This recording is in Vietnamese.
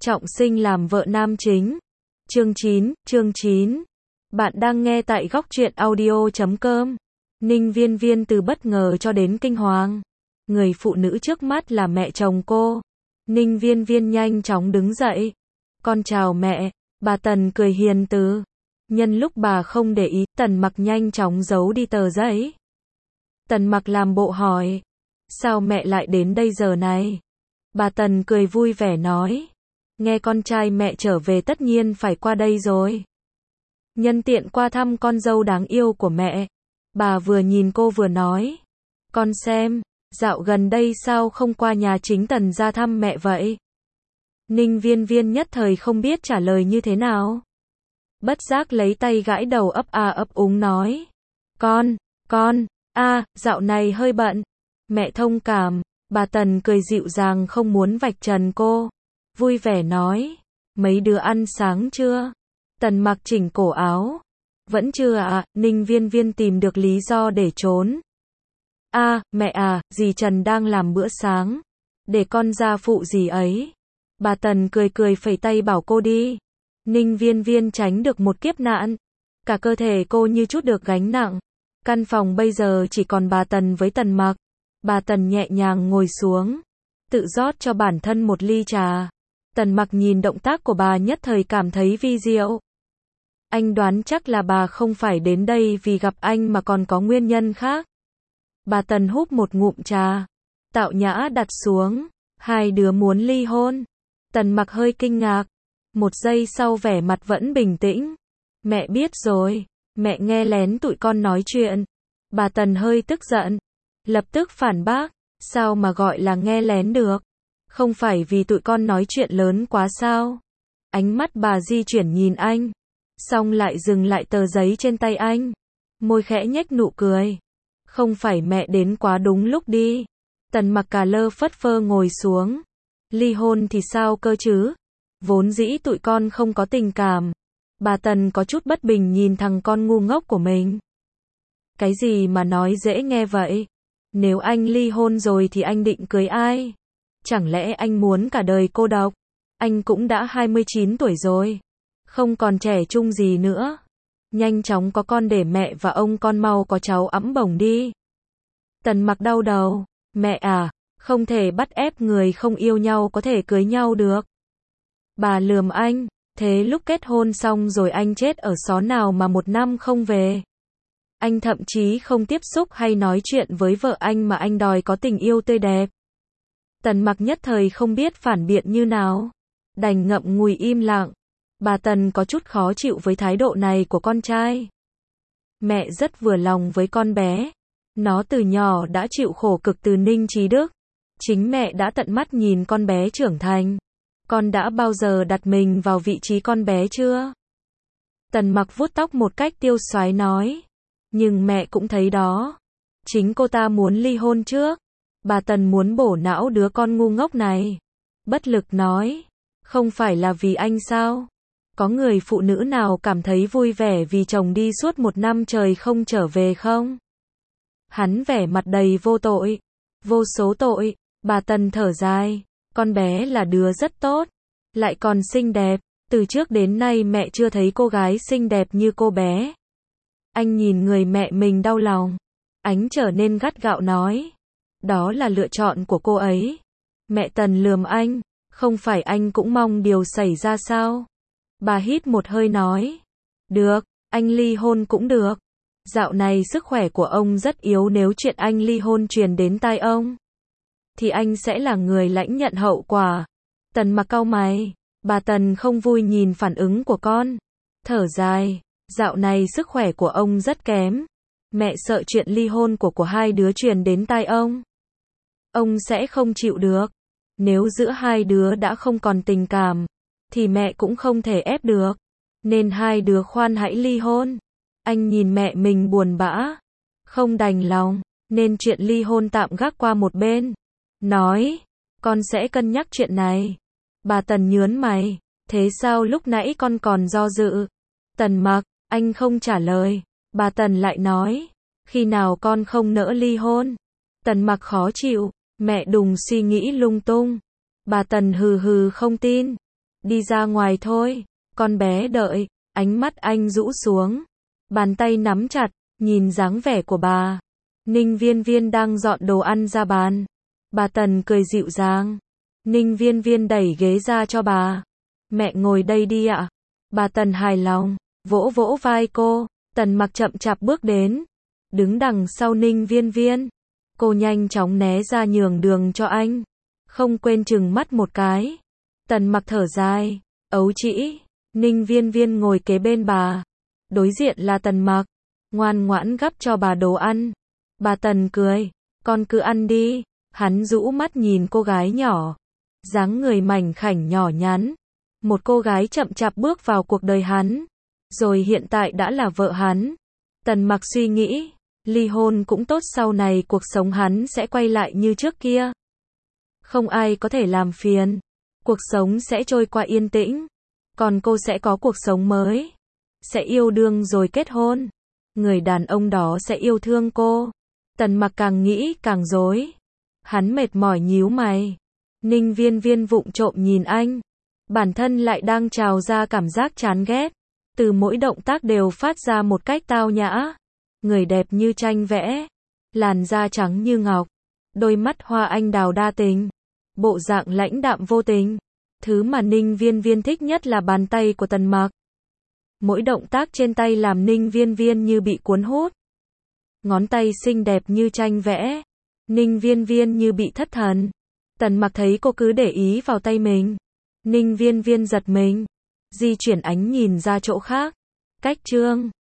trọng sinh làm vợ nam chính. Chương 9. Bạn đang nghe tại góc truyện audio.com. Ninh Viên Viên từ bất ngờ cho đến kinh hoàng. Người phụ nữ trước mắt là mẹ chồng cô. Ninh Viên Viên nhanh chóng đứng dậy. Con chào mẹ. Bà Tần cười hiền từ. Nhân lúc bà không để ý, Tần Mặc nhanh chóng giấu đi tờ giấy. Tần Mặc làm bộ hỏi. Sao mẹ lại đến đây giờ này? Bà Tần cười vui vẻ nói. Nghe con trai mẹ trở về tất nhiên phải qua đây rồi. Nhân tiện qua thăm con dâu đáng yêu của mẹ. Bà vừa nhìn cô vừa nói. Con xem, dạo gần đây sao không qua nhà chính Tần ra thăm mẹ vậy? Ninh Viên Viên nhất thời không biết trả lời như thế nào. Bất giác lấy tay gãi đầu ấp a ấp úng nói. Dạo này hơi bận. Mẹ thông cảm. Bà Tần cười dịu dàng không muốn vạch trần cô. Vui vẻ nói. Mấy đứa ăn sáng chưa? Tần Mặc chỉnh cổ áo. Vẫn chưa ạ. Ninh Viên Viên tìm được lý do để trốn. Mẹ dì Trần đang làm bữa sáng. Để con ra phụ dì ấy. Bà Tần cười cười phẩy tay bảo cô đi. Ninh Viên Viên tránh được một kiếp nạn. Cả cơ thể cô như chút được gánh nặng. Căn phòng bây giờ chỉ còn bà Tần với Tần Mặc. Bà Tần nhẹ nhàng ngồi xuống. Tự rót cho bản thân một ly trà. Tần Mặc nhìn động tác của bà nhất thời cảm thấy vi diệu. Anh đoán chắc là bà không phải đến đây vì gặp anh mà còn có nguyên nhân khác. Bà Tần húp một ngụm trà. Tao nhã đặt xuống. Hai đứa muốn ly hôn. Tần Mặc hơi kinh ngạc. Một giây sau vẻ mặt vẫn bình tĩnh. Mẹ biết rồi. Mẹ nghe lén tụi con nói chuyện. Bà Tần hơi tức giận. Lập tức phản bác. Sao mà gọi là nghe lén được? Không phải vì tụi con nói chuyện lớn quá sao? Ánh mắt bà di chuyển nhìn anh. Xong lại dừng lại tờ giấy trên tay anh. Môi khẽ nhếch nụ cười. Không phải mẹ đến quá đúng lúc đi. Tần Mặc cà lơ phất phơ ngồi xuống. Ly hôn thì sao cơ chứ? Vốn dĩ tụi con không có tình cảm. Bà Tần có chút bất bình nhìn thằng con ngu ngốc của mình. Cái gì mà nói dễ nghe vậy? Nếu anh ly hôn rồi thì anh định cưới ai? Chẳng lẽ anh muốn cả đời cô độc? Anh cũng đã 29 tuổi rồi. Không còn trẻ trung gì nữa. Nhanh chóng có con để mẹ và ông con mau có cháu ẵm bổng đi. Tần Mặc đau đầu. Mẹ không thể bắt ép người không yêu nhau có thể cưới nhau được. Bà lườm anh. Thế lúc kết hôn xong rồi anh chết ở xó nào mà một năm không về? Anh thậm chí không tiếp xúc hay nói chuyện với vợ anh mà anh đòi có tình yêu tươi đẹp. Tần Mặc nhất thời không biết phản biện như nào. Đành ngậm ngùi im lặng. Bà Tần có chút khó chịu với thái độ này của con trai. Mẹ rất vừa lòng với con bé. Nó từ nhỏ đã chịu khổ cực từ Ninh Chí Đức. Chính mẹ đã tận mắt nhìn con bé trưởng thành. Con đã bao giờ đặt mình vào vị trí con bé chưa? Tần Mặc vuốt tóc một cách tiêu xoái nói. Nhưng mẹ cũng thấy đó. Chính cô ta muốn ly hôn trước. Bà Tần muốn bổ não đứa con ngu ngốc này. Bất lực nói. Không phải là vì anh sao? Có người phụ nữ nào cảm thấy vui vẻ vì chồng đi suốt một năm trời không trở về không? Hắn vẻ mặt đầy vô tội. Vô số tội. Bà Tần thở dài. Con bé là đứa rất tốt. Lại còn xinh đẹp. Từ trước đến nay mẹ chưa thấy cô gái xinh đẹp như cô bé. Anh nhìn người mẹ mình đau lòng. Ánh trở nên gắt gạo nói. Đó là lựa chọn của cô ấy. Mẹ Tần lườm anh. Không phải anh cũng mong điều xảy ra sao? Bà hít một hơi nói. Được, anh ly hôn cũng được. Dạo này sức khỏe của ông rất yếu, nếu chuyện anh ly hôn truyền đến tai ông thì anh sẽ là người lãnh nhận hậu quả. Tần Mặc cau mày. Bà Tần không vui nhìn phản ứng của con. Thở dài. Dạo này sức khỏe của ông rất kém. Mẹ sợ chuyện ly hôn của hai đứa truyền đến tai ông sẽ không chịu được. Nếu giữa hai đứa đã không còn tình cảm thì mẹ cũng không thể ép được. Nên hai đứa khoan hãy ly hôn. Anh nhìn mẹ mình buồn bã. Không đành lòng. Nên chuyện ly hôn tạm gác qua một bên. Nói. Con sẽ cân nhắc chuyện này. Bà Tần nhớn mày. Thế sao lúc nãy con còn do dự? Tần Mặc. Anh không trả lời. Bà Tần lại nói. Khi nào con không nỡ ly hôn? Tần Mặc khó chịu. Mẹ đừng suy nghĩ lung tung. Bà Tần hừ hừ không tin. Đi ra ngoài thôi, con bé đợi. Ánh mắt anh rũ xuống, bàn tay nắm chặt, nhìn dáng vẻ của bà. Ninh Viên Viên đang dọn đồ ăn ra bàn. Bà Tần cười dịu dàng. Ninh Viên Viên đẩy ghế ra cho bà. Mẹ ngồi đây đi ạ. Bà Tần hài lòng, vỗ vỗ vai cô. Tần Mặc chậm chạp bước đến, đứng đằng sau Ninh Viên Viên. Cô nhanh chóng né ra nhường đường cho anh, không quên chừng mắt một cái. Tần Mặc thở dài, ấu trĩ. Ninh Viên Viên ngồi kế bên bà, đối diện là Tần Mặc, ngoan ngoãn gắp cho bà đồ ăn. Bà Tần cười, con cứ ăn đi. Hắn rũ mắt nhìn cô gái nhỏ, dáng người mảnh khảnh nhỏ nhắn. Một cô gái chậm chạp bước vào cuộc đời hắn, rồi hiện tại đã là vợ hắn. Tần Mặc suy nghĩ, ly hôn cũng tốt, sau này cuộc sống hắn sẽ quay lại như trước kia. Không ai có thể làm phiền, cuộc sống sẽ trôi qua yên tĩnh. Còn cô sẽ có cuộc sống mới, sẽ yêu đương rồi kết hôn. Người đàn ông đó sẽ yêu thương cô. Tần Mặc càng nghĩ càng rối. Hắn mệt mỏi nhíu mày. Ninh Viên Viên vụng trộm nhìn anh. Bản thân lại đang trào ra cảm giác chán ghét. Từ mỗi động tác đều phát ra một cách tao nhã. Người đẹp như tranh vẽ, làn da trắng như ngọc, đôi mắt hoa anh đào đa tình, bộ dạng lãnh đạm vô tình. Thứ mà Ninh Viên Viên thích nhất là bàn tay của Tần Mặc. Mỗi động tác trên tay làm Ninh Viên Viên như bị cuốn hút. Ngón tay xinh đẹp như tranh vẽ. Ninh Viên Viên như bị thất thần. Tần Mặc thấy cô cứ để ý vào tay mình. Ninh Viên Viên giật mình, di chuyển ánh nhìn ra chỗ khác. Cách chương